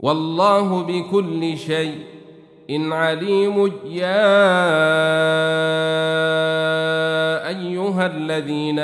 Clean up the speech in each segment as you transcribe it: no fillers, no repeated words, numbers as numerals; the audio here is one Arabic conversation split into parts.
والله بكل شيء عليم. يا أيها الذين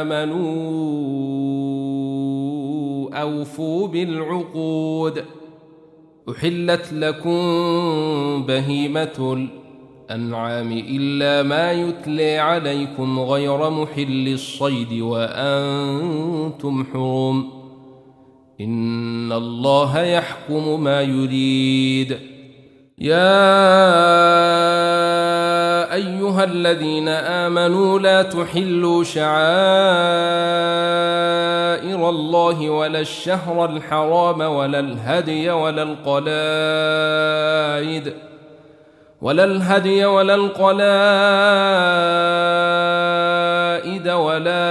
آمنوا أوفوا بالعقود. أحلت لكم بهيمة الأنعام إلا ما يتلى عليكم غير محل الصيد وأنتم حرم، إن الله يحكم ما يريد. يا أيها الذين آمنوا لا تحلوا شعائر الله ولا الشهر الحرام ولا الهدي ولا القلائد ولا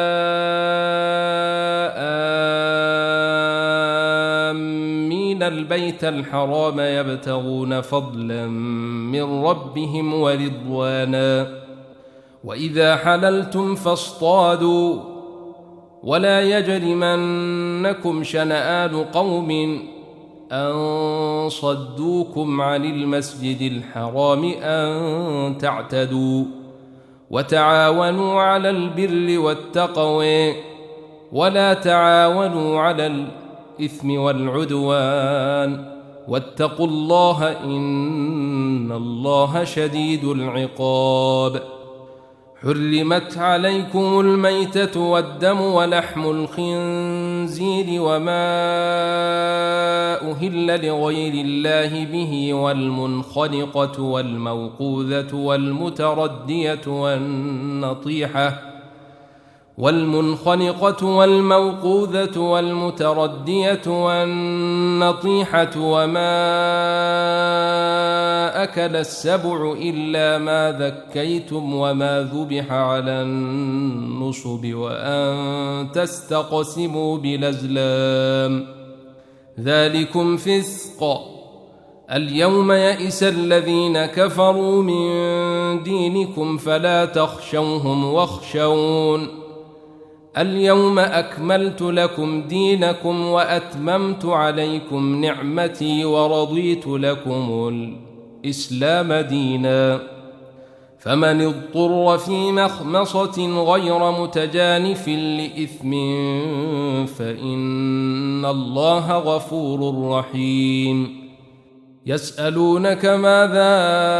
آمين البيت الحرام يبتغون فضلا من ربهم ورضوانا. وإذا حللتم فاصطادوا ولا يجرمنكم شنآن قوم أن صدوكم عن المسجد الحرام أن تعتدوا. وتعاونوا على البر والتقوى ولا تعاونوا على الإثم والعدوان، واتقوا الله إن الله شديد العقاب. حرمت عليكم الميتة والدم ولحم الخنزير وما أهل لغير الله به والمنخنقة والموقوذة والمتردية والنطيحة وما أكل السبع إلا ما ذكيتم وما ذبح على النصب وأن تستقسموا بالأزلام، ذلكم فسق. اليوم يئس الذين كفروا من دينكم فلا تخشوهم واخشون. اليوم أكملت لكم دينكم وأتممت عليكم نعمتي ورضيت لكم الإسلام دينا. فمن اضطر في مخمصة غير متجانف لإثم فإن الله غفور رحيم. يسألونك ماذا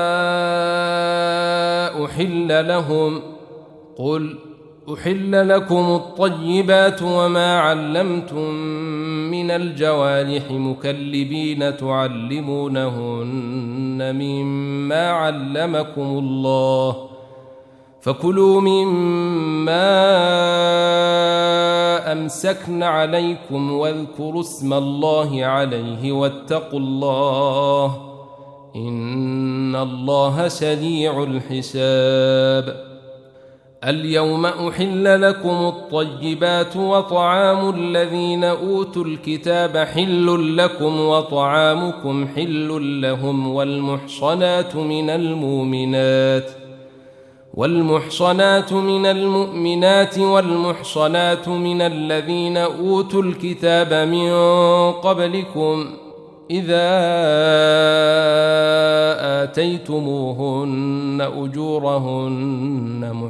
أحل لهم؟ قل أحل لكم الطيبات وما علمتم من الجوارح مكلبين تعلمونهن مما علمكم الله، فكلوا مما أمسكن عليكم واذكروا اسم الله عليه واتقوا الله إن الله سريع الحساب. اليوم أحل لكم الطيبات وطعام الذين أوتوا الكتاب حل لكم وطعامكم حل لهم والمحصنات من المؤمنات والمحصنات من الذين أوتوا الكتاب من قبلكم إذا آتيتموهن أجورهن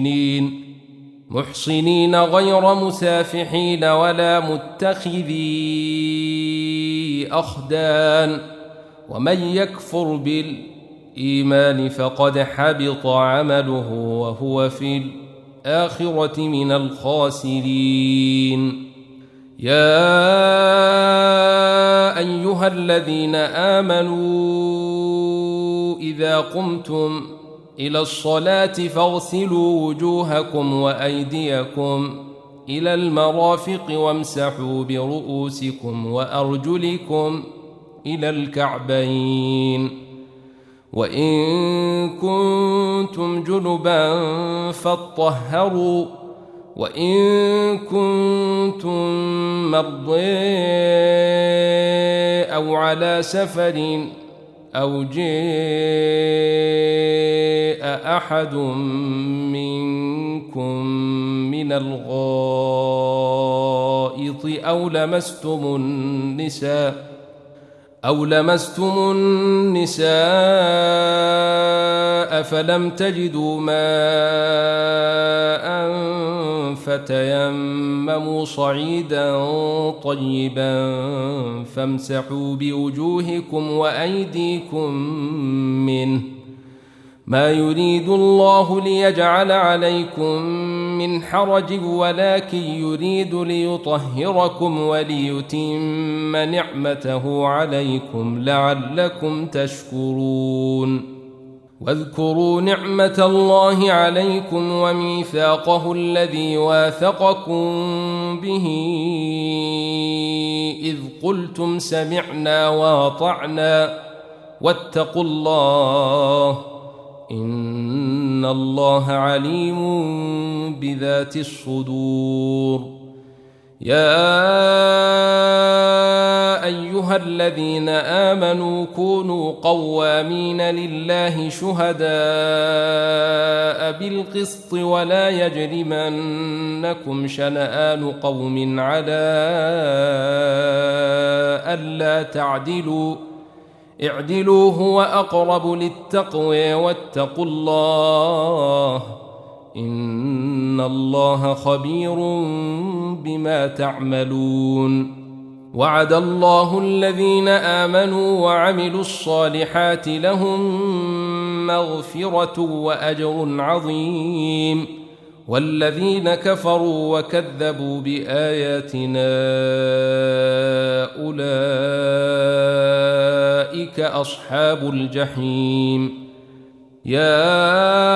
محصنين غير مسافحين ولا متخذي أخدان، ومن يكفر بالإيمان فقد حبط عمله وهو في الآخرة من الخاسرين. يا أيها الذين آمنوا إذا قمتم إلى الصلاة فاغسلوا وجوهكم وأيديكم إلى المرافق وامسحوا برؤوسكم وأرجلكم إلى الكعبين، وإن كنتم جنبا فاطهروا، وإن كنتم مرضى أو على سفر أو جاء أحد منكم من الغائط أو لمستم النساء أو لمستم النساء فلم تجدوا ماء فتيمموا صعيدا طيبا فامسحوا بوجوهكم وأيديكم منه، ما يريد الله ليجعل عليكم من حرج ولكن يريد ليطهركم وليتم نعمته عليكم لعلكم تشكرون. واذكروا نعمة الله عليكم وميثاقه الذي واثقكم به إذ قلتم سمعنا وأطعنا واتقوا الله إن الله عليم بذات الصدور. يا أيها الذين آمنوا كونوا قوامين لله شهداء بالقسط ولا يجرمنكم شنآن قوم على ألا تعدلوا اعدلوا هو أقرب للتقوى واتقوا الله إن الله خبير بما تعملون. وعد الله الذين آمنوا وعملوا الصالحات لهم مغفرة وأجر عظيم، والذين كفروا وكذبوا بآياتنا أولئك أصحاب الجحيم. يا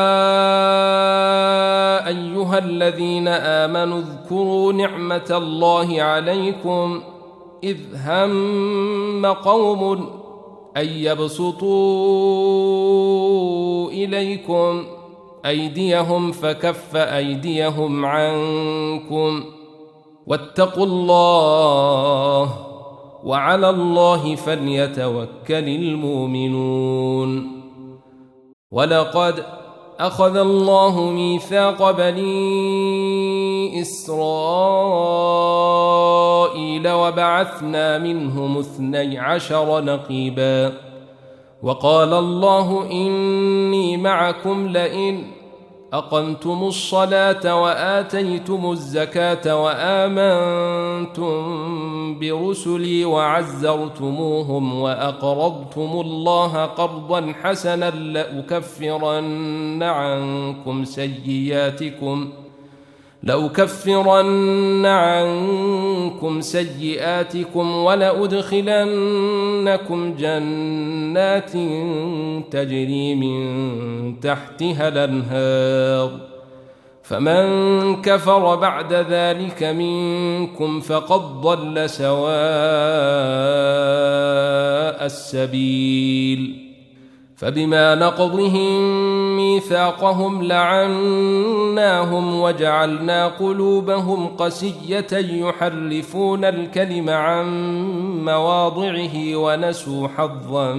أيها الذين آمنوا اذكروا نعمة الله عليكم إذ هم قوم أن يبسطوا إليكم أيديهم فكف أيديهم عنكم واتقوا الله وعلى الله فليتوكل المؤمنون. ولقد أخذ الله ميثاق بني إسرائيل وبعثنا منهم 12 نقيبا وقال الله إني معكم لئن أقمتم الصلاة وآتيتم الزكاة وآمنتم برسلي وعزرتموهم وأقرضتم الله قرضا حسنا لأكفرن عنكم سيئاتكم ولأدخلنكم جنات تجري من تحتها الأنهار، فمن كفر بعد ذلك منكم فقد ضل سواء السبيل. فبما نقضهم ميثاقهم لعناهم وجعلنا قلوبهم قسية يحرفون الكلم عن مواضعه ونسوا حظا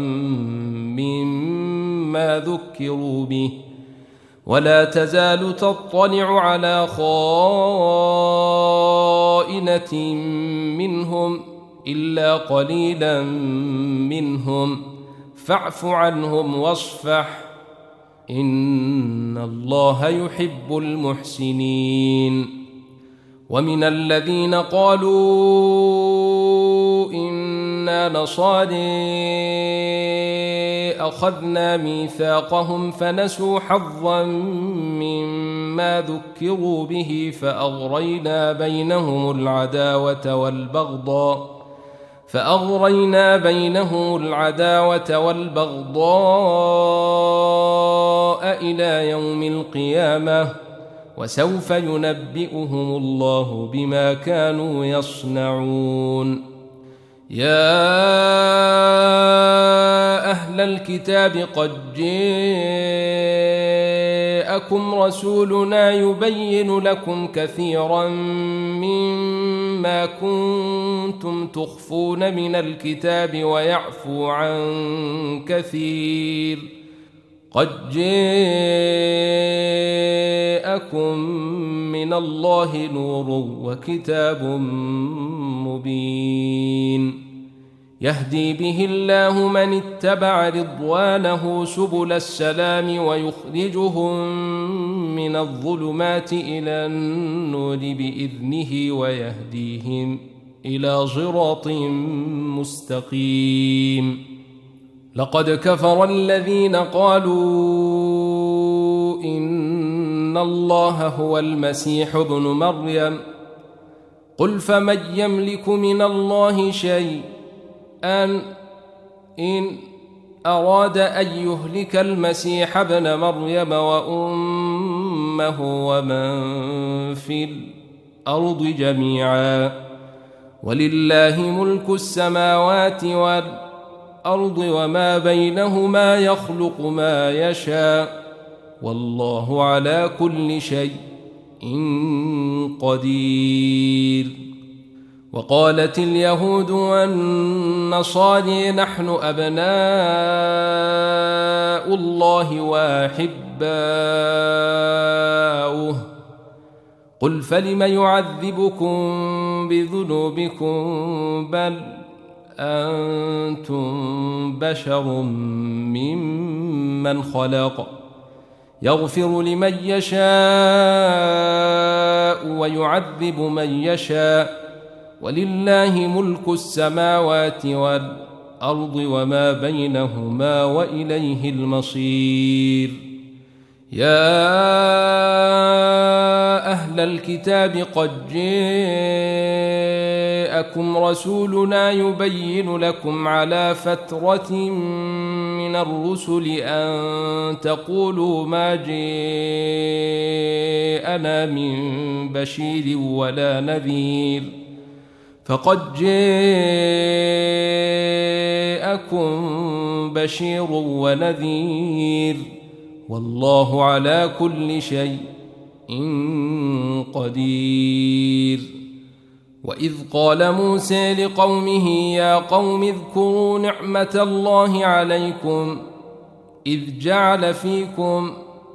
مما ذكروا به، ولا تزال تطلع على خائنة منهم إلا قليلا منهم فاعف عنهم واصفح إن الله يحب المحسنين. ومن الذين قالوا إنا نصارى أخذنا ميثاقهم فنسوا حظا مما ذكروا به فأغرينا بينهم العداوة والبغضاء إلى يوم القيامة وسوف ينبئهم الله بما كانوا يصنعون. يا أهل الكتاب قد جاءكم رسولنا يبين لكم كثيرا مما كنتم تخفون من الكتاب ويعفو عن كثير، قد جاءكم من الله نور وكتاب مبين. يهدي به الله من اتبع رضوانه سبل السلام ويخرجهم من الظلمات إلى النور بإذنه ويهديهم إلى صراط مستقيم. لقد كفر الذين قالوا إن الله هو المسيح ابن مريم قل فمن يملك من الله شيئا إن أراد أن يهلك المسيح ابن مريم وأمه ومن في الأرض جميعا ولله ملك السماوات والأرض وما بينهما يخلق ما يشاء والله على كل شيء قدير. وقالت اليهود والنصارى نحن أبناء الله وأحباؤه قل فلم يعذبكم بذنوبكم بل أنتم بشر ممن خلق يغفر لمن يشاء ويعذب من يشاء ولله ملك السماوات والأرض وما بينهما وإليه المصير. يا أهل الكتاب قد جاءكم رسولنا يبين لكم على فترة من الرسل أن تقولوا ما جاءنا من بشير ولا نذير فقد جاءكم بشير ونذير والله على كل شيء قدير. وإذ قال موسى لقومه يا قوم اذكروا نعمة الله عليكم إذ جعل فيكم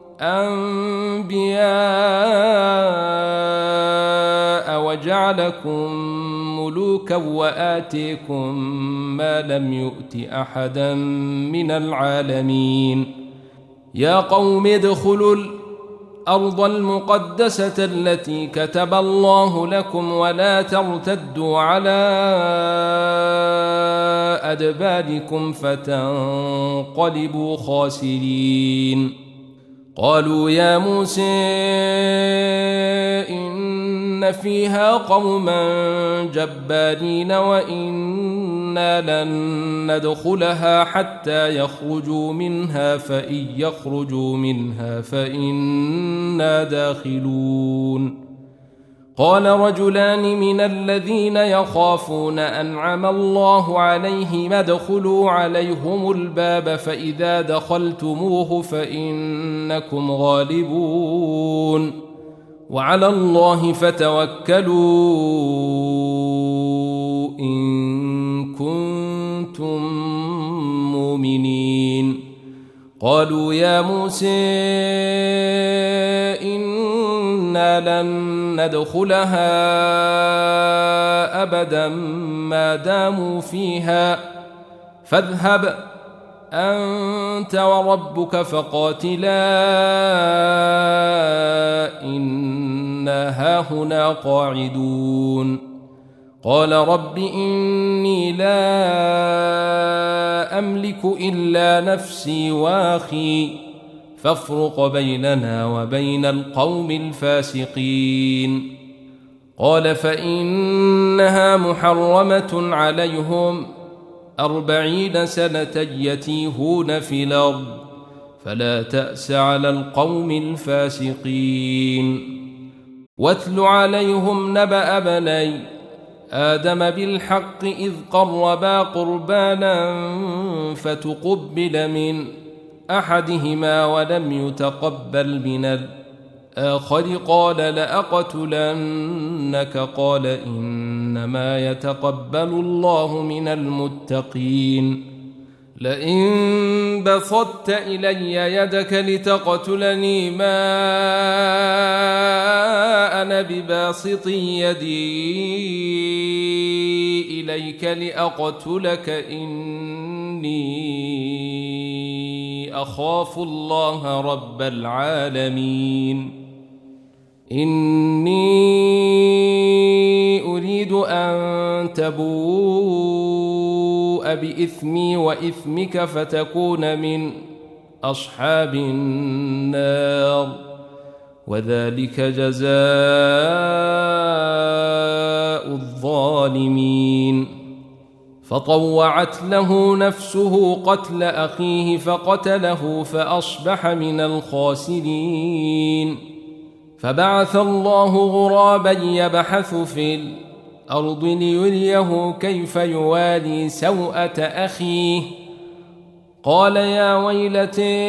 أنبياء وجعلكم ملوكا وآتيكم ما لم يؤت أحدا من العالمين. يا قوم ادخلوا الأرض المقدسة التي كتب الله لكم ولا ترتدوا على أدباركم فتنقلبوا خاسرين. قالوا يا موسى إن فيها قوما جبارين وإنا لن ندخلها حتى يخرجوا منها فإن يخرجوا منها فإنا داخلون. قال رجلان من الذين يخافون أنعم الله عليهم ادخلوا عليهم الباب فإذا دخلتموه فإنكم غالبون وعلى الله فتوكلوا إن كنتم مؤمنين. قالوا يا موسى إنا لن ندخلها أبدا ما داموا فيها فاذهب أنت وربك فقاتلا إنا هاهنا قاعدون. قال رب إني لا أملك إلا نفسي وأخي فافرق بيننا وبين القوم الفاسقين. قال فإنها محرمة عليهم 40 سنة يتيهون في الأرض فلا تأس على القوم الفاسقين. واتل عليهم نبأ بني آدم بالحق إذ قربا قربانا فتقبل من أحدهما ولم يتقبل من الآخر قال لأقتلنك قال إنما يتقبل الله من المتقين. لئن بسطت إلي يدك لتقتلني ما أنا بباسط يدي إليك لأقتلك إني أخاف الله رب العالمين إني أريد أن تبوء بإثمي وإثمك فتكون من أصحاب النار وذلك جزاء الظالمين فطوعت له نفسه قتل أخيه فقتله فأصبح من الخاسرين فبعث الله غرابا يبحث في الأرض ليريه كيف يواري سوءة أخيه قال يا ويلتي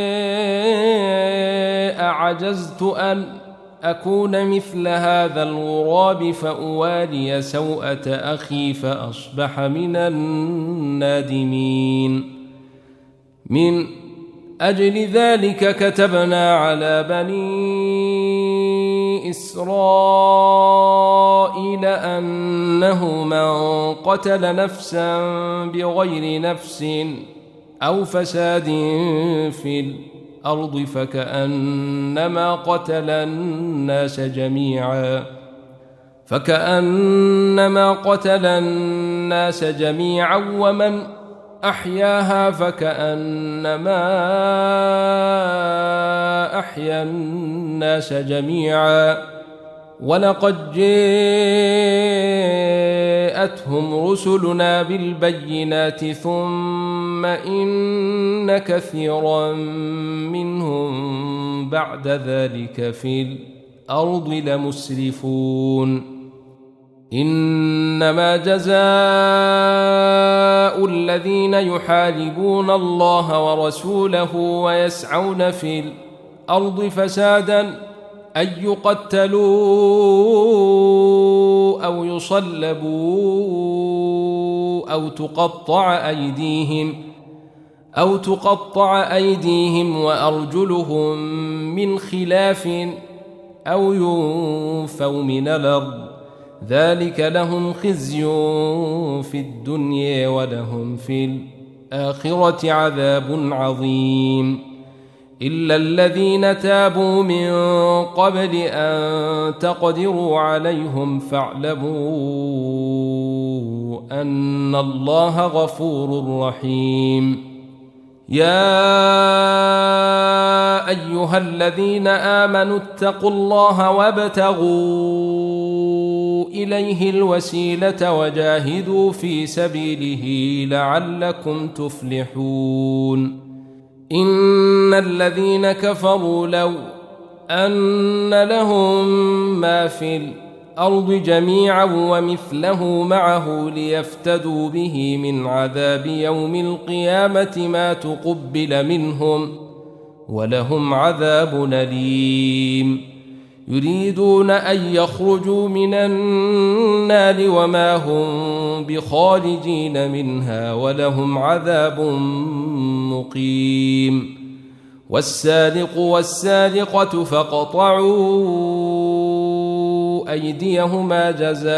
أعجزت أن أكون مثل هذا الغراب فأواري سوءة أخي فأصبح من النادمين من أجل ذلك كتبنا على بني إسرائيل أنه من قتل نفسا بغير نفس أو فساد في الأرض فكأنما قتل الناس جميعا ومن أحياها فكأنما أحيا الناس جميعا ولقد جاءتهم رسلنا بالبينات ثم إن كثيرا منهم بعد ذلك في الأرض لمسرفون إنما جزاء الذين يحاربون الله ورسوله ويسعون في الأرض فسادا أن يقتلوا أو يصلبوا أو تقطع أيديهم وأرجلهم من خلاف أو ينفوا من الأرض ذلك لهم خزي في الدنيا ولهم في الآخرة عذاب عظيم إلا الذين تابوا من قبل أن تقدروا عليهم فاعلموا أن الله غفور رحيم يا أيها الذين آمنوا اتقوا الله وابتغوا إليه الوسيلة وجاهدوا في سبيله لعلكم تفلحون إن الذين كفروا لو أن لهم ما في الأرض جميعا ومثله معه ليفتدوا به من عذاب يوم القيامة ما تقبل منهم ولهم عذاب أليم يريدون أن يخرجوا من النار وما هم بخارجين منها ولهم عذاب مقيم والسارق والسارقة فاقطعوا أيديهما جزاء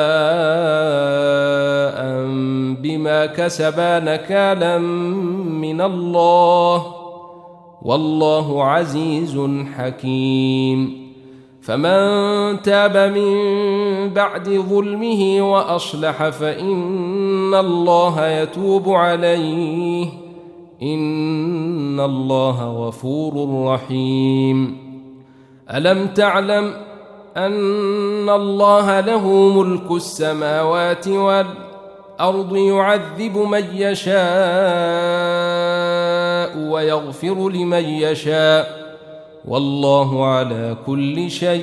بما كسبا نكالا من الله والله عزيز حكيم فمن تاب من بعد ظلمه وأصلح فإن الله يتوب عليه إن الله غفور رحيم ألم تعلم أن الله له ملك السماوات والأرض يعذب من يشاء ويغفر لمن يشاء والله على كل شيء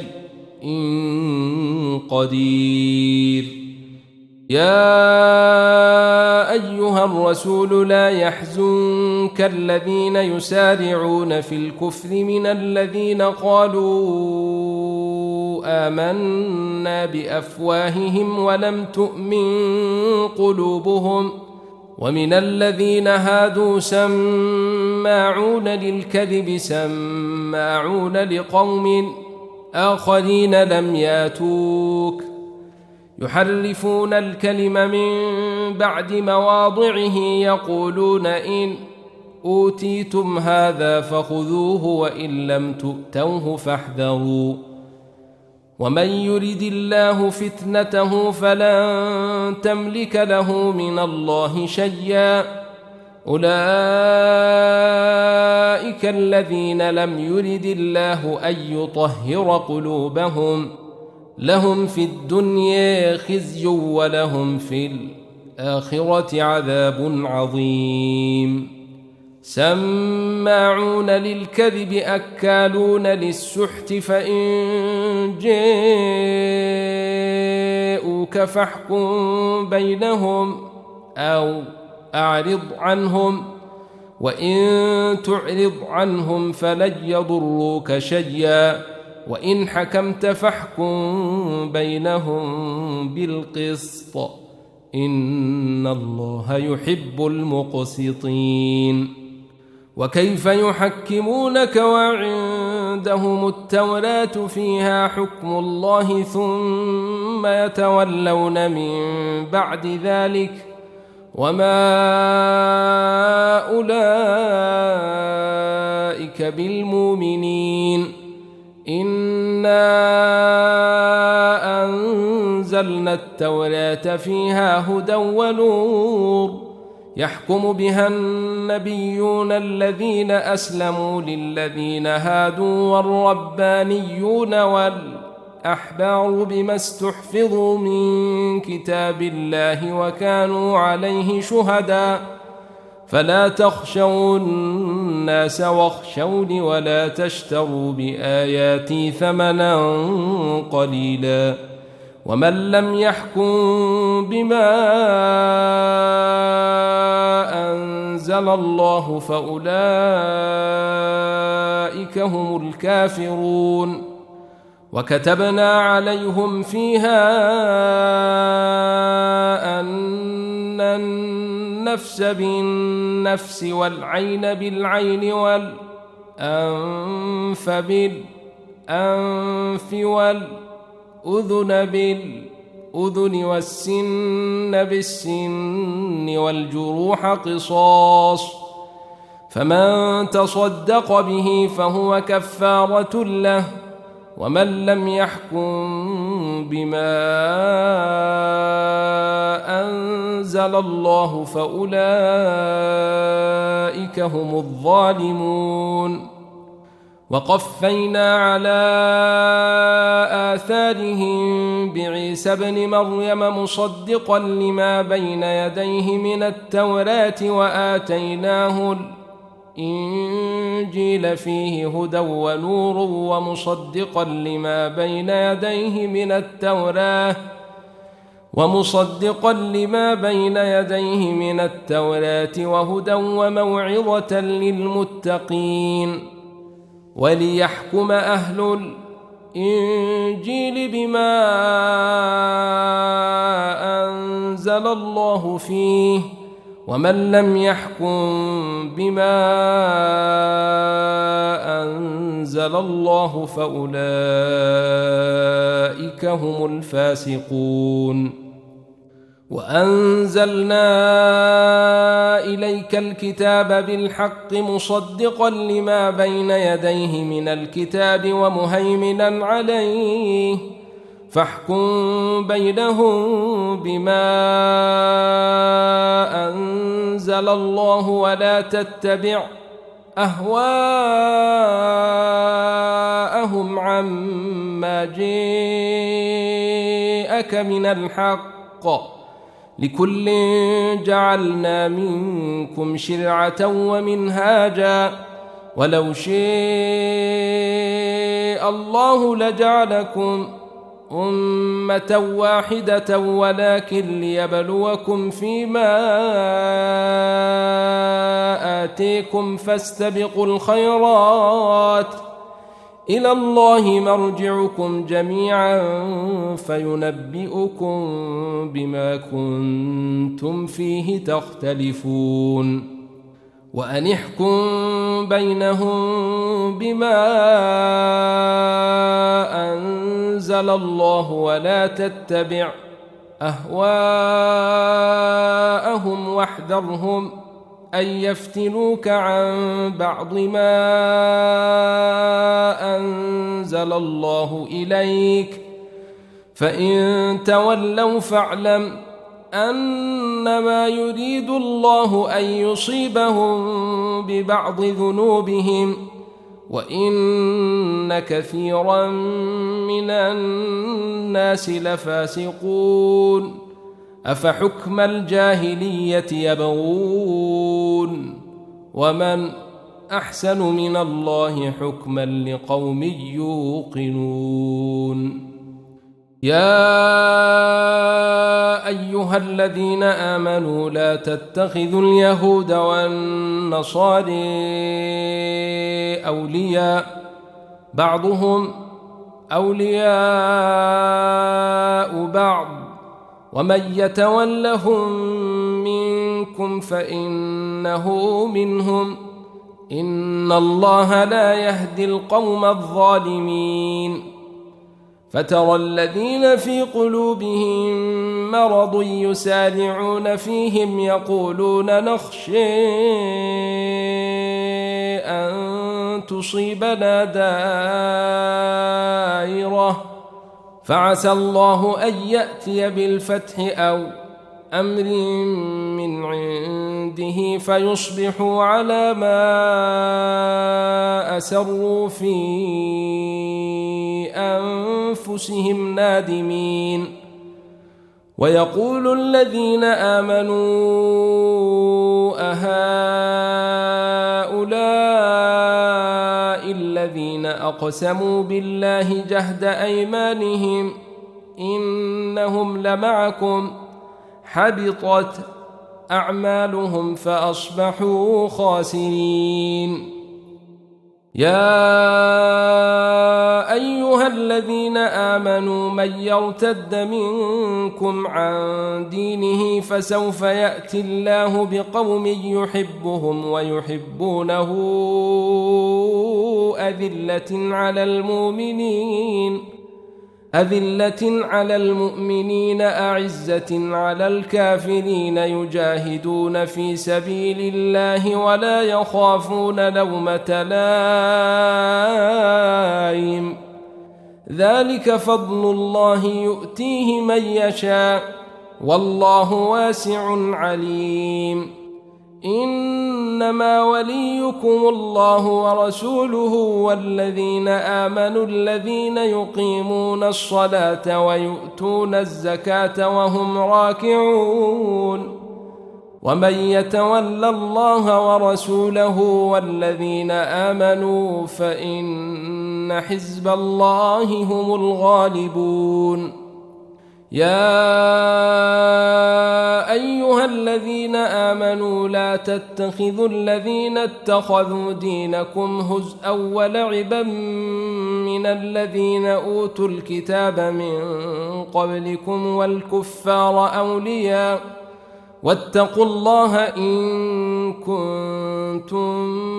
قدير يا أيها الرسول لا يحزنك الذين يسارعون في الكفر من الذين قالوا آمنا بأفواههم ولم تؤمن قلوبهم ومن الذين هادوا سماعون للكذب سماعون لقوم آخرين لم ياتوك يحرفون الكلم من بعد مواضعه يقولون إن أوتيتم هذا فخذوه وإن لم تؤتوه فاحذروا ومن يرد الله فتنته فلن تملك له من الله شيئا أولئك الذين لم يرد الله أن يطهر قلوبهم لهم في الدنيا خزي ولهم في الآخرة عذاب عظيم سماعون للكذب أكالون للسحت فإن جاءوك فاحكم بينهم أو أعرض عنهم وإن تعرض عنهم فلن يضروك شيئا وإن حكمت فاحكم بينهم بالقسط إن الله يحب المقسطين وكيف يحكمونك وعندهم التوراة فيها حكم الله ثم يتولون من بعد ذلك وما أولئك بالمؤمنين إنا أنزلنا التوراة فيها هدى ونور يحكم بها النبيون الذين أسلموا للذين هادوا والربانيون والأحبار بما استحفظوا من كتاب الله وكانوا عليه شهداء فلا تخشوا الناس واخشوني ولا تشتروا بآياتي ثمنا قليلا ومن لم يحكم بما أنزل الله فأولئك هم الكافرون وكتبنا عليهم فيها أن النفس بالنفس والعين بالعين والأنف بالأنف والأذن بالأذن والسن بالسن والجروح قصاص فمن تصدق به فهو كفارة له ومن لم يحكم بما أنزل الله فأولئك هم الظالمون وقفينا على آثارهم بعيسى ابن مريم مصدقا لما بين يديه من التوراة وآتيناه الإنجيل فيه هدى ونور ومصدقا لما بين يديه من التوراة وهدى وموعظة للمتقين وليحكم أهل الإنجيل بما أنزل الله فيه ومن لم يحكم بما أنزل الله فأولئك هم الفاسقون وأنزلنا إليك الكتاب بالحق مصدقا لما بين يديه من الكتاب ومهيمنا عليه فاحكم بينهم بما أنزل الله ولا تتبع أهواءهم عما جاءك من الحق لكل جعلنا منكم شرعة ومنهاجا ولو شاء الله لجعلكم أمة واحدة ولكن ليبلوكم فيما آتيكم فاستبقوا الخيرات إلى الله مرجعكم جميعا فينبئكم بما كنتم فيه تختلفون وأن احكم بينهم بما أنزل الله ولا تتبع أهواءهم واحذرهم أن يفتنوك عن بعض ما أنزل الله إليك فإن تولوا فاعلم أنما يريد الله أن يصيبهم ببعض ذنوبهم وإن كثيرا من الناس لفاسقون أفحكم الجاهلية يبغون ومن أحسن من الله حكما لقوم يوقنون يا أيها الذين آمنوا لا تتخذوا اليهود والنصارى أولياء بعضهم أولياء بعض ومن يتولهم منكم فإنه منهم إن الله لا يهدي القوم الظالمين فترى الذين في قلوبهم مرض يسارعون فيهم يقولون نخشى أن تصيبنا دائرة فعسى الله أن يأتي بالفتح أو أمر من عنده فيصبحوا على ما أسروا في أنفسهم نادمين ويقول الذين آمنوا أهؤلاء الذين أقسموا بالله جهد أيمانهم إنهم لمعكم حبطت أعمالهم فأصبحوا خاسرين يا أيها الذين آمنوا من يرتد منكم عن دينه فسوف يأتي الله بقوم يحبهم ويحبونه أذلة على المؤمنين أعزة على الكافرين يجاهدون في سبيل الله ولا يخافون لومة لائم ذلك فضل الله يؤتيه من يشاء والله واسع عليم إنما وليكم الله ورسوله والذين آمنوا الذين يقيمون الصلاة ويؤتون الزكاة وهم راكعون ومن يتول الله ورسوله والذين آمنوا فإن حزب الله هم الغالبون يا أيها الذين آمنوا لا تتخذوا الذين اتخذوا دينكم هزءا ولعبا من الذين أوتوا الكتاب من قبلكم والكفار أولياء واتقوا الله إن كنتم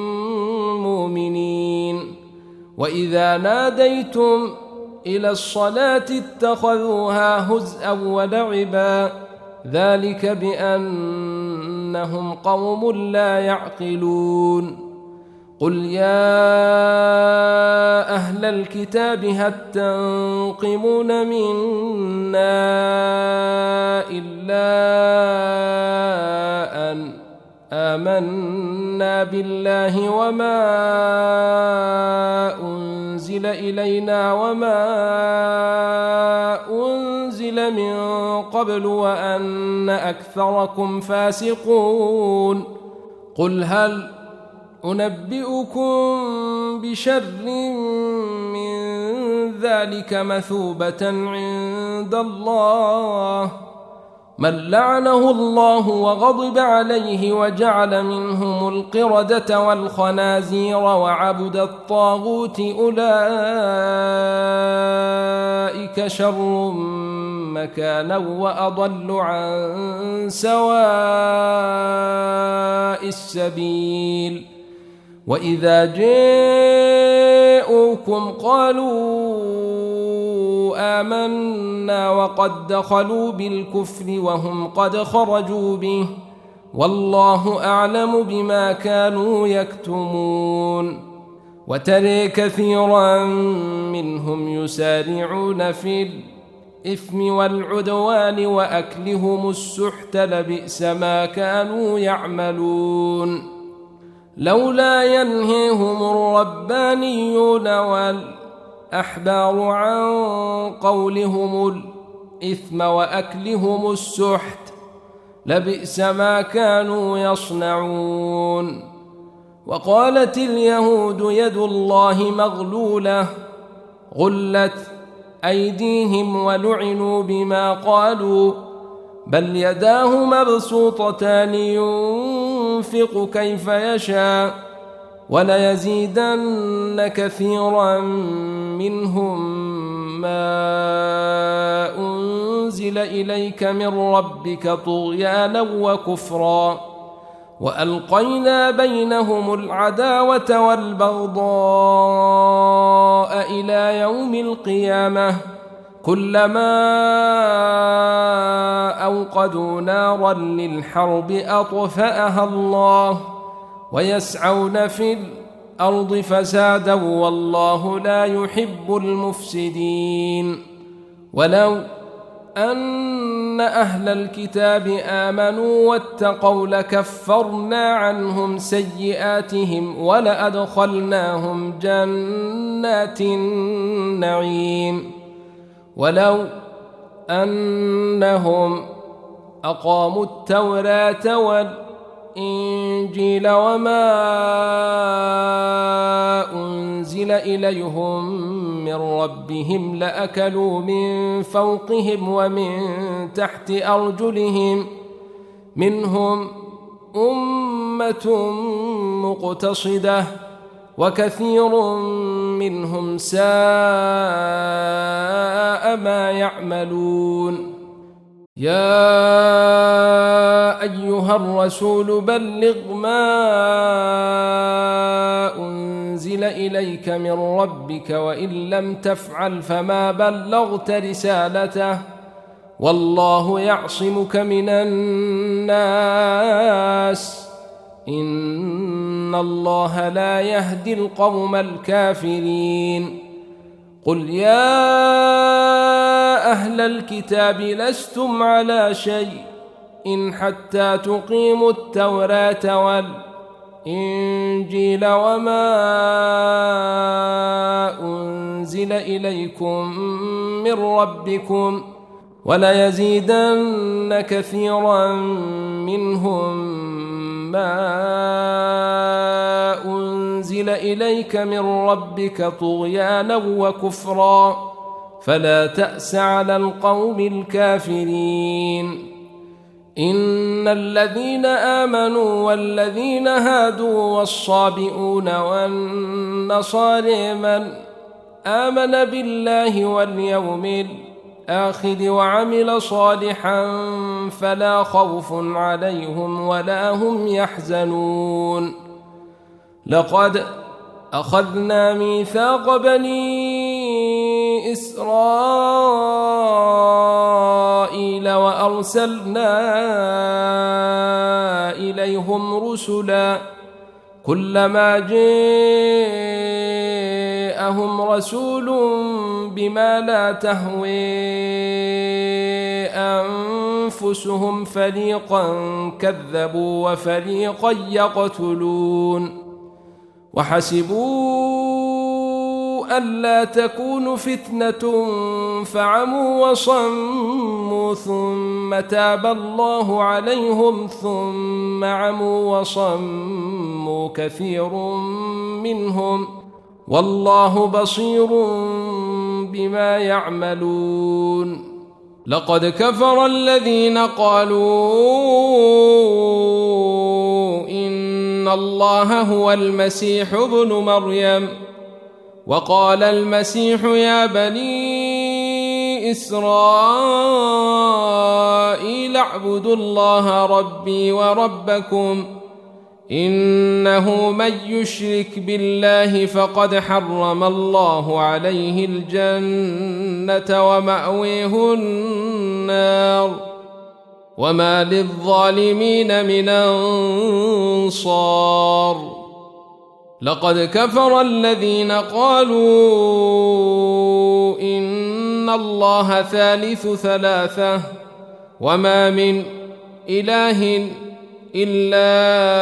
مؤمنين وإذا ناديتم إلى الصلاة اتخذوها هزءا ولعبا ذلك بأنهم قوم لا يعقلون قل يا أهل الكتاب هل تنقمون منا إلا أن آمنا بالله وما أنزل إلينا وما أنزل من قبل وأن أكثركم فاسقون قل هل أنبئكم بشر من ذلك مثوبة عند الله من لعنه الله وغضب عليه وجعل منهم القردة والخنازير وعبد الطاغوت أولئك شر مكانا وأضل عن سواء السبيل وإذا جاءوكم قالوا آمنا الجنة وقد دخلوا بالكفر وهم قد خرجوا به، والله أعلم بما كانوا يكتمون. وترى كثيرا منهم يسارعون في الإثم والعدوان وأكلهم السحت، لبئس ما كانوا يعملون. لولا ينهيهم الربانيون والأحبار عن قولهم الإثم وأكلهم السحت، لبئس ما كانوا يصنعون. وقالت اليهود يد الله مغلولة غلت أيديهم ولعنوا بما قالوا، بل يداه مبسوطتان ينفق كيف يشاء، وليزيدن كثيرا منهم ما أنزل إليك من ربك طغيانا وكفرا، وألقينا بينهم العداوة والبغضاء إلى يوم القيامة، كلما أوقدوا نارا للحرب أطفأها الله، ويسعون في الأرض فسادا والله لا يحب المفسدين. ولو أن أهل الكتاب آمنوا واتقوا لكفرنا عنهم سيئاتهم ولأدخلناهم جنات النعيم، ولو أنهم أقاموا التوراة والإنجيل وما أنزل إليهم من ربهم لأكلوا من فوقهم ومن تحت أرجلهم، منهم أمة مقتصدة وكثير منهم ساء ما يعملون. يا أيها الرسول بلغ ما أنزل إليك من ربك، وإن لم تفعل فما بلغت رسالته، والله يعصمك من الناس، إن الله لا يهدي القوم الكافرين. قل يا أهل الكتاب لستم على شيء إن حتى تقيموا التوراة والإنجيل وما أنزل إليكم من ربكم، وليزيدن كثيرا منهم ما أنزل إليك من ربك طغيانا وكفرا، فلا تأس على القوم الكافرين. إن الذين آمنوا والذين هادوا والصابئون والنصارى من آمن بالله واليوم الآخر وعمل صالحا فلا خوف عليهم ولا هم يحزنون. لقد أخذنا ميثاق بني إسرائيل وأرسلنا إليهم رسلا، كلما جاءهم رسول بما لا تهوي أنفسهم فريقا كذبوا وفريقا يقتلون، وحسبوا ألا تكون فتنة فعموا وصموا ثم تاب الله عليهم ثم عموا وصموا كثير منهم، والله بصير بما يعملون. لقد كفر الذين قالوا إن الله هو المسيح ابن مريم، وقال المسيح يا بني إسرائيل اعبدوا الله ربي وربكم إنه من يشرك بالله فقد حرم الله عليه الجنة ومأويه النار وما للظالمين من أنصار لقد كفر الذين قالوا إن الله ثالث ثلاثة وما من إله إلا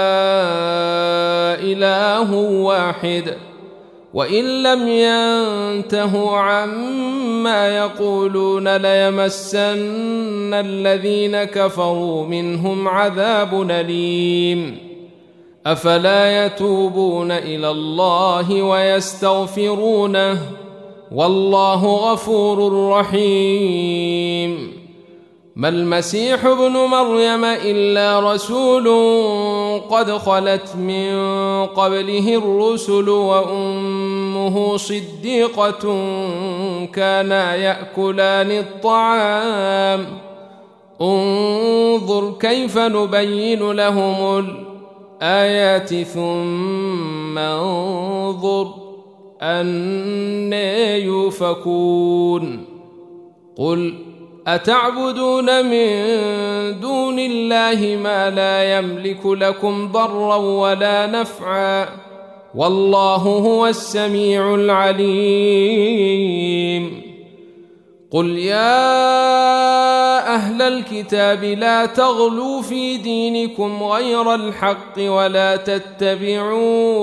إله واحد وإن لم ينتهوا عما يقولون ليمسن الذين كفروا منهم عذاب أليم أفلا يتوبون إلى الله ويستغفرونه والله غفور رحيم ما المسيح ابن مريم إلا رسول قد خلت من قبله الرسل وأمه صديقة كانا يأكلان الطعام انظر كيف نبين لهم الآيات ثم انظر أنى يؤفكون قل أتعبدون من دون الله ما لا يملك لكم ضرا ولا نفعا والله هو السميع العليم قل يا أهل الكتاب لا تغلوا في دينكم غير الحق ولا تتبعوا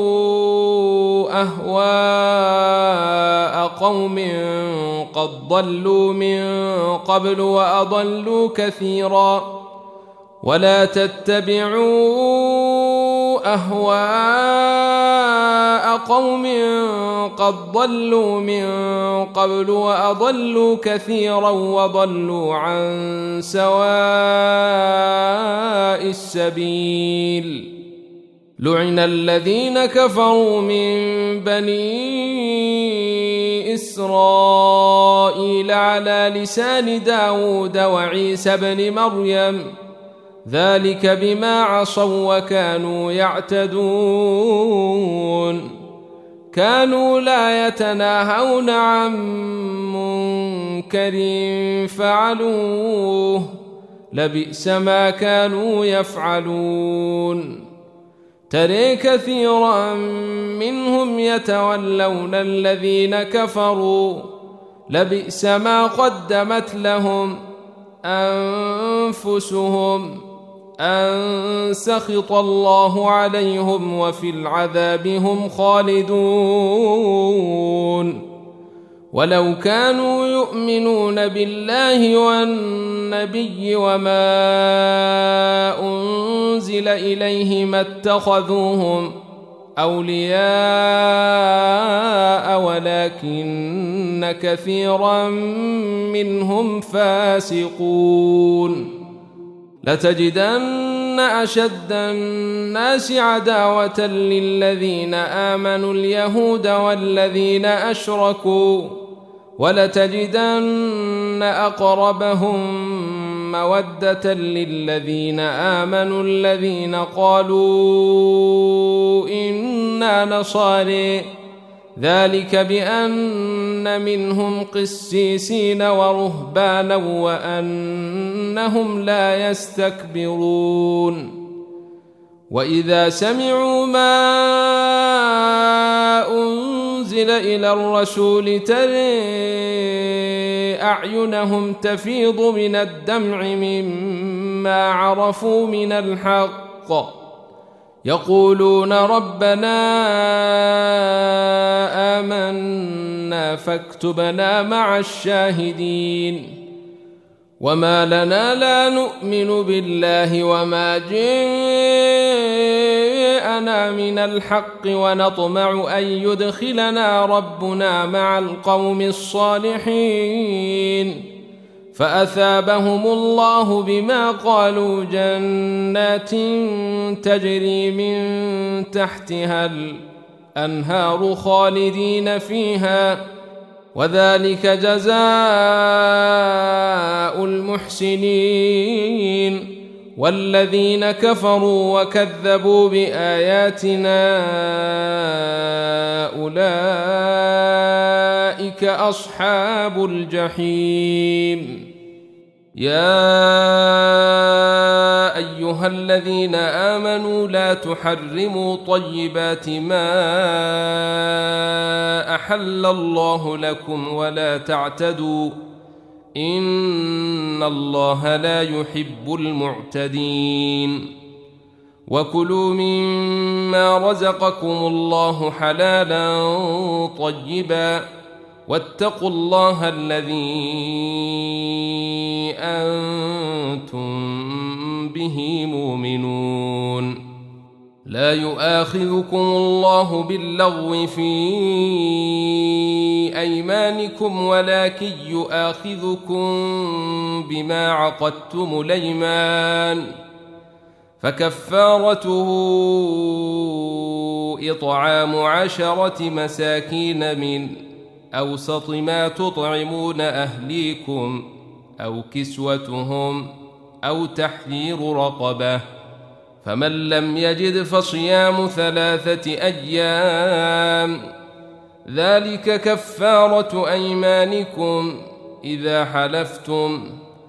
أهواء قوم قد ضلوا من قبل وأضلوا كثيرا ولا تتبعوا أهواء قوم قد ضلوا من قبل وأضلوا كثيرا وضلوا عن سواء السبيل لعن الذين كفروا من بني إسرائيل على لسان داود وعيسى بن مريم ذلك بما عصوا وكانوا يعتدون كانوا لا يتناهون عن منكر فعلوه لبئس ما كانوا يفعلون ترى كثيرا منهم يتولون الذين كفروا لبئس ما قدمت لهم أنفسهم أن سخط الله عليهم وفي العذاب هم خالدون ولو كانوا يؤمنون بالله والنبي وما أنزل إليه ما اتخذوهم أولياء ولكن كثيرا منهم فاسقون لتجدن أشد الناس عداوة للذين آمنوا اليهود والذين أشركوا ولتجدن أقربهم مودة للذين آمنوا الذين قالوا إنا نصارى ذلك بأن منهم قسيسين ورهبانا وأنهم لا يستكبرون وإذا سمعوا ما أنزل إلى الرسول ترى أعينهم تفيض من الدمع مما عرفوا من الحق يقولون ربنا آمنا فاكتبنا مع الشاهدين وما لنا لا نؤمن بالله وما جاءنا من الحق ونطمع أن يدخلنا ربنا مع القوم الصالحين فأثابهم الله بما قالوا جنات تجري من تحتها الأنهار خالدين فيها وذلك جزاء المحسنين والذين كفروا وكذبوا بآياتنا أولئك أصحاب الجحيم. يا أيها الذين آمنوا لا تحرموا طيبات ما أحل الله لكم ولا تعتدوا إن الله لا يحب المعتدين. وكلوا مما رزقكم الله حلالا طيبا واتقوا الله الذي أنتم به مؤمنون. لا يؤاخذكم الله باللغو في أيمانكم ولكن يؤاخذكم بما عقدتم الأيمان فكفارته إطعام 10 مساكين من أوسط ما تطعمون أهليكم أو كسوتهم أو تحرير رقبة فمن لم يجد فصيام 3 أيام ذلك كفارة أيمانكم إذا حلفتم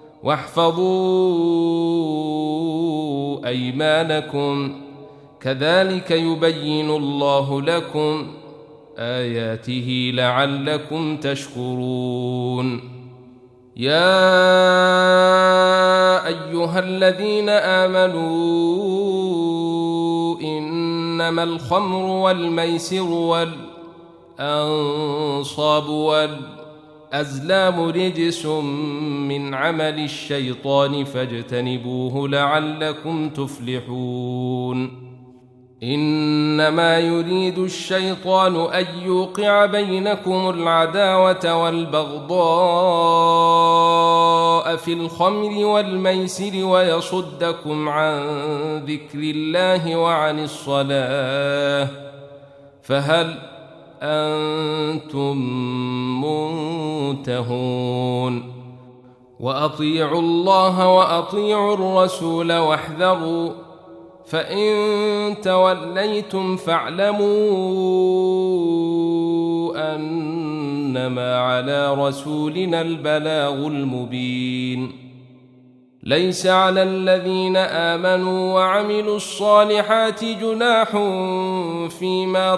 واحفظوا أيمانكم كذلك يبين الله لكم آياته لعلكم تشكرون. يا أيها الذين آمنوا إنما الخمر والميسر والأنصاب والأزلام رجس من عمل الشيطان فاجتنبوه لعلكم تفلحون. إنما يريد الشيطان أن يوقع بينكم العداوة والبغضاء في الخمر والميسر ويصدكم عن ذكر الله وعن الصلاة فهل أنتم منتهون. وأطيعوا الله وأطيعوا الرسول واحذروا فإن توليتم فاعلموا أنما على رسولنا البلاغ المبين. ليس على الذين آمنوا وعملوا الصالحات جناح فيما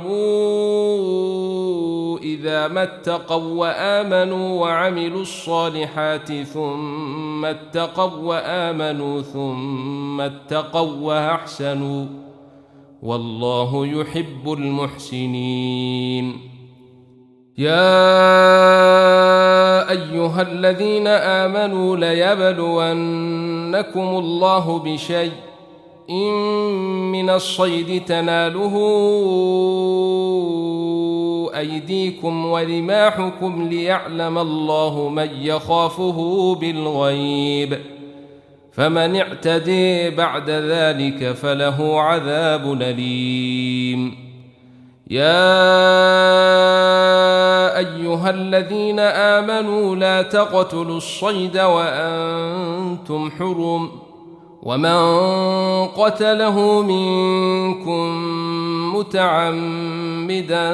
طعموا إذا ما اتقوا وآمنوا وعملوا الصالحات ثم اتقوا وآمنوا ثم اتقوا وأحسنوا والله يحب المحسنين. يا أيها الذين آمنوا ليبلونكم الله بشيء من الصيد تناله أيديكم ورماحكم ليعلم الله من يخافه بالغيب فمن اعتدي بعد ذلك فله عذاب أليم. يا أيها الذين آمنوا لا تقتلوا الصيد وأنتم حرم ومن قتله منكم متعمدا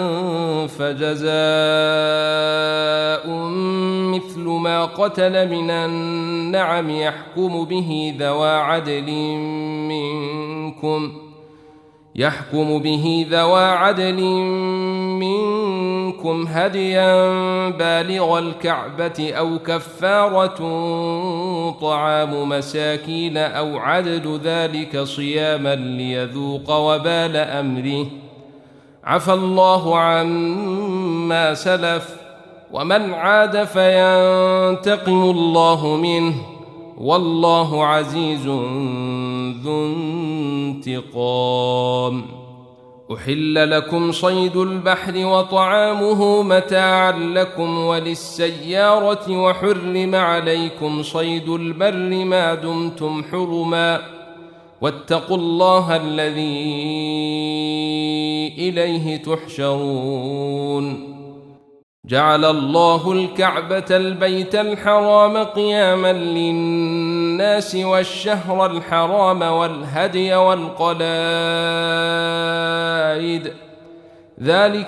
فجزاء مثل ما قتل من النعم يحكم به ذوى عدل منكم هديا بالغ الكعبة أو كفارة طعام مساكين أو عدد ذلك صياما ليذوق وبال أمره عفى الله عما سلف ومن عاد فينتقم الله منه والله عزيز ذو انتقام. أحل لكم صيد البحر وطعامه متاعا لكم وللسيارة وحرم عليكم صيد البر ما دمتم حرما واتقوا الله الذي إليه تحشرون. جعل الله الكعبة البيت الحرام قياما للناس والشهر الحرام والهدي والقلائد ذلك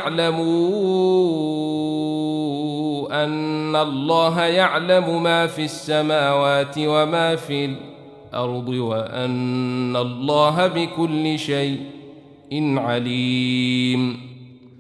لتعلموا أن الله يعلم ما في السماوات وما في الأرض وأن الله بكل شيء عليم.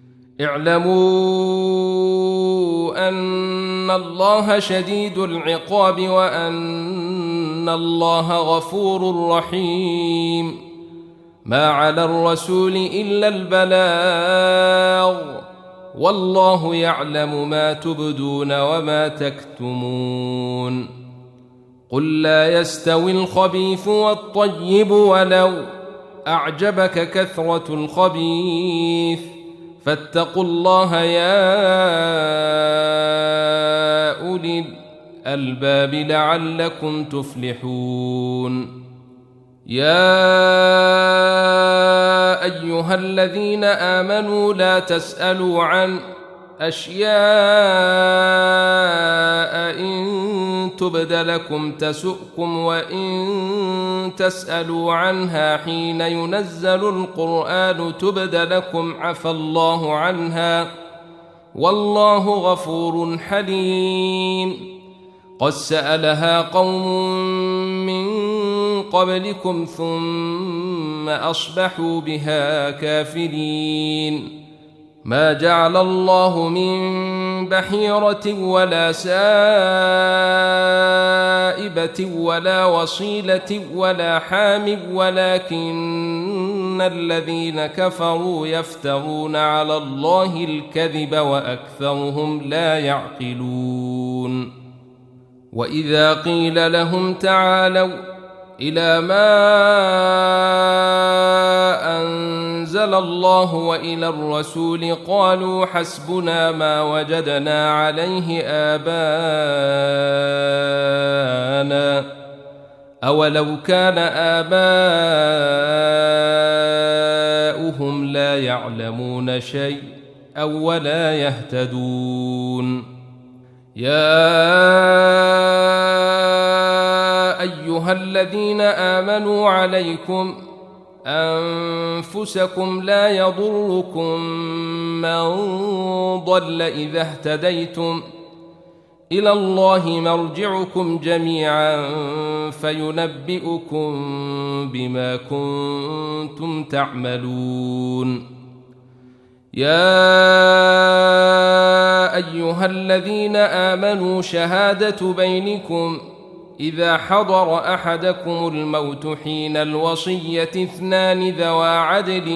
اعلموا أن الله شديد العقاب وأن الله غفور رحيم. ما على الرسول إلا البلاغ والله يعلم ما تبدون وما تكتمون. قل لا يستوي الخبيث والطيب ولو أعجبك كثرة الخبيث فاتقوا الله يا أولي الألباب لعلكم تفلحون. يا أيها الذين آمنوا لا تسألوا عن أشياء إن تبد لكم تسؤكم وإن تسألوا عنها حين ينزل القرآن تبد لكم عفى الله عنها والله غفور حليم. قد سألها قوم من قبلكم ثم أصبحوا بها كافرين. ما جعل الله من بحيرة ولا سائبة ولا وصيلة ولا حام ولكن الذين كفروا يفترون على الله الكذب وأكثرهم لا يعقلون. وإذا قيل لهم تعالوا إلى ما أنزل الله وإلى الرسول قالوا حسبنا ما وجدنا عليه آباءنا أولو كان آباؤهم لا يعلمون شيئا ولا يهتدون. يا أيها الذين آمنوا عليكم أنفسكم لا يضركم من ضل إذا اهتديتم إلى الله مرجعكم جميعا فينبئكم بما كنتم تعملون. يا أيها الذين آمنوا شهادة بينكم إذا حضر أحدكم الموت حين الوصية 2 ذوى عدل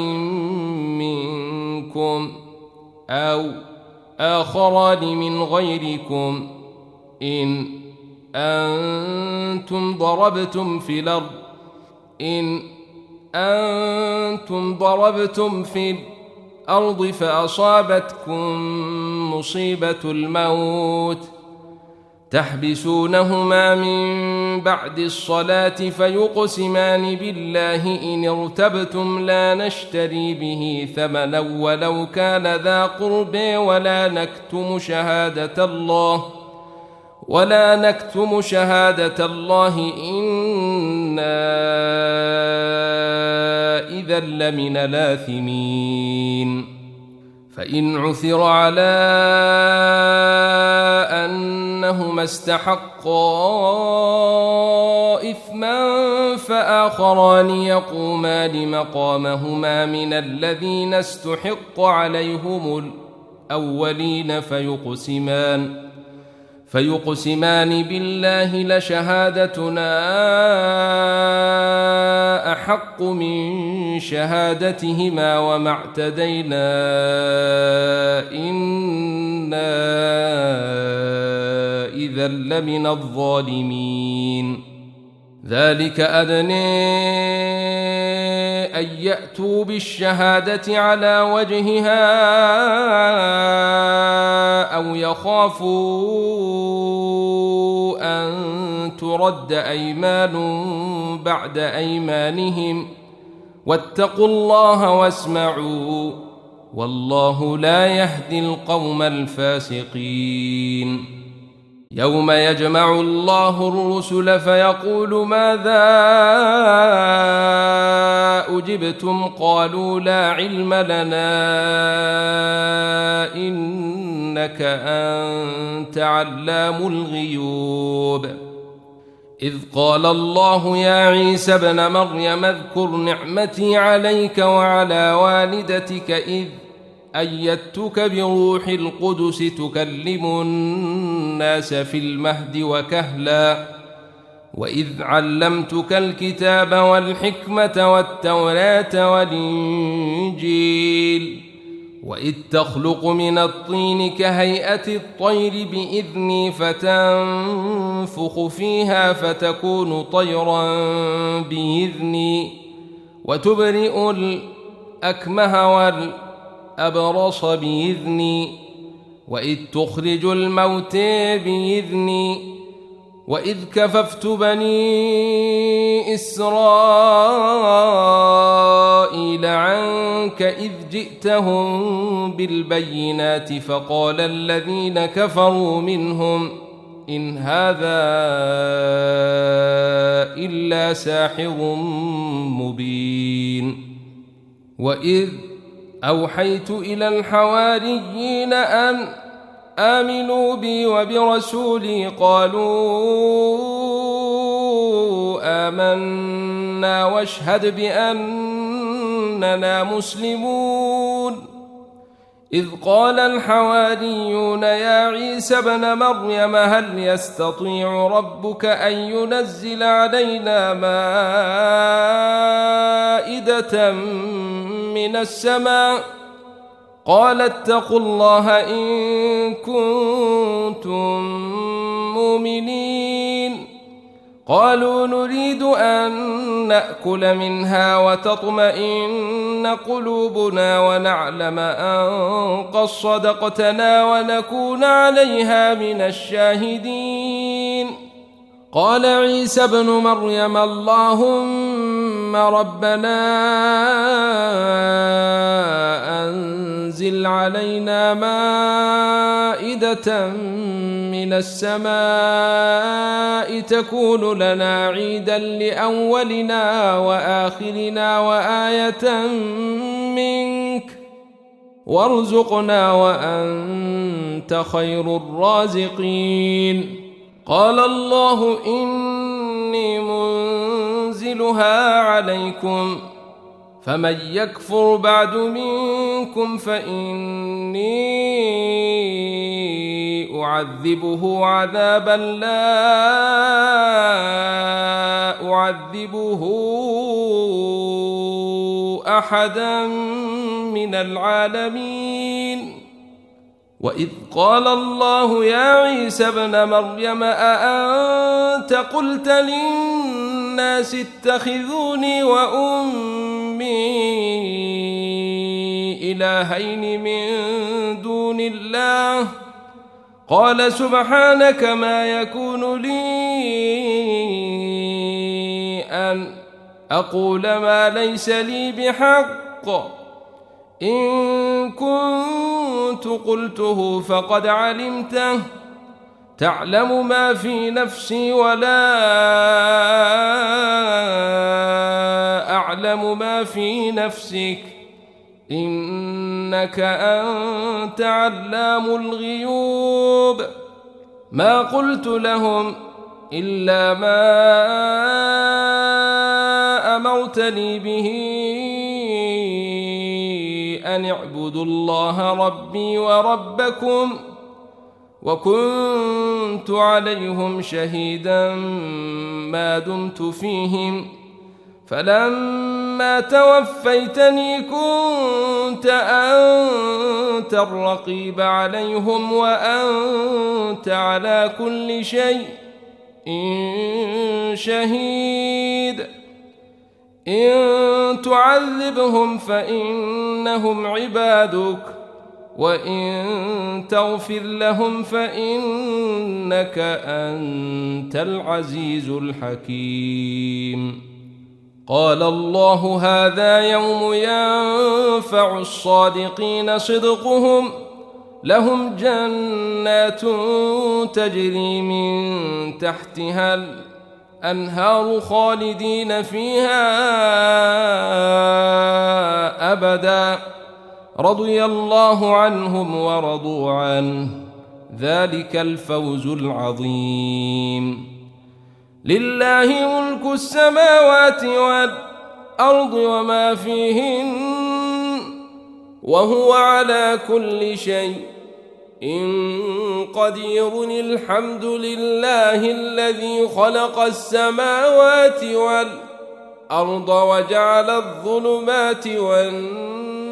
منكم أو آخران من غيركم إن أنتم ضربتم في الأرض فأصابتكم مصيبة الموت تحبسونهما من بعد الصلاة فيقسمان بالله إن ارتبتم لا نشتري به ثمنا ولو كان ذا قرب ولا نكتم شهادة الله إنا إذا لمن الآثمين. فإن عثر على أنهما استحقا إثما فآخران يقومان مقامهما من الذين استحق عليهم الأولين فيقسمان بالله لشهادتنا أحق من شهادتهما وما اعتدينا إنا إذا لمن الظالمين. ذلك أدنى أن يأتوا بالشهادة على وجهها أو يخافوا أن ترد أيمان بعد أيمانهم واتقوا الله واسمعوا والله لا يهدي القوم الفاسقين يوم يجمع الله الرسل فيقول ماذا أجبتم قالوا لا علم لنا إنك أنت علام الغيوب إذ قال الله يا عيسى ابن مريم اذكر نعمتي عليك وعلى والدتك إذ أيدتك بروح القدس تكلم الناس في المهد وكهلا وإذ علمتك الكتاب والحكمة والتوراة والإنجيل وإذ تخلق من الطين كهيئة الطير بإذني فتنفخ فيها فتكون طيرا بإذني وتبرئ الأكمه والأبرص بإذني وإذ تخرج الموتى بإذني وإذ كففت بني إسرائيل عنك إذ جئتهم بالبينات فقال الذين كفروا منهم إن هذا إلا ساحر مبين وإذ أوحيت إلى الحواريين أن آمنوا بي وبرسولي قالوا آمنا واشهد بأننا مسلمون إذ قال الحواريون يا عيسى ابن مريم هل يستطيع ربك أن ينزل علينا مائدة من السماء قال اتقوا الله إن كنتم مؤمنين قالوا نريد أن نأكل منها وتطمئن قلوبنا ونعلم أن قد صدقتنا ونكون عليها من الشاهدين قال عيسى ابن مريم اللهم ربنا أنزل علينا مائدة من السماء تكون لنا عيدا لأولنا وآخرنا وآية منك وارزقنا وأنت خير الرازقين قال الله إني منزلها عليكم فمن يكفر بعد منكم فإني أعذبه عذابا لا أعذبه أحدا من العالمين وإذ قال الله يا عيسى ابن مريم أأنت قلت للناس اتخذوني وأمي إلهين من دون الله قال سبحانك ما يكون لي أن أقول ما ليس لي بحق إن كنت قلته فقد علمته تعلم ما في نفسي ولا أعلم ما في نفسك إنك أنت علام الغيوب ما قلت لهم إلا ما أمرتني به أن اعبدوا الله ربي وربكم وكنت عليهم شهيدا ما دمت فيهم فلما توفيتني كنت أنت الرقيب عليهم وأنت على كل شيء شهيد إن تعذبهم فإنهم عبادك وإن تغفر لهم فإنك أنت العزيز الحكيم قال الله هذا يوم ينفع الصادقين صدقهم لهم جنات تجري من تحتها الأنهار خالدين فيها أبدا رضي الله عنهم ورضوا عنه ذلك الفوز العظيم لله ملك السماوات والأرض وما فيهن وهو على كل شيء قدير الحمد لله الذي خلق السماوات والأرض وجعل الظلمات والنور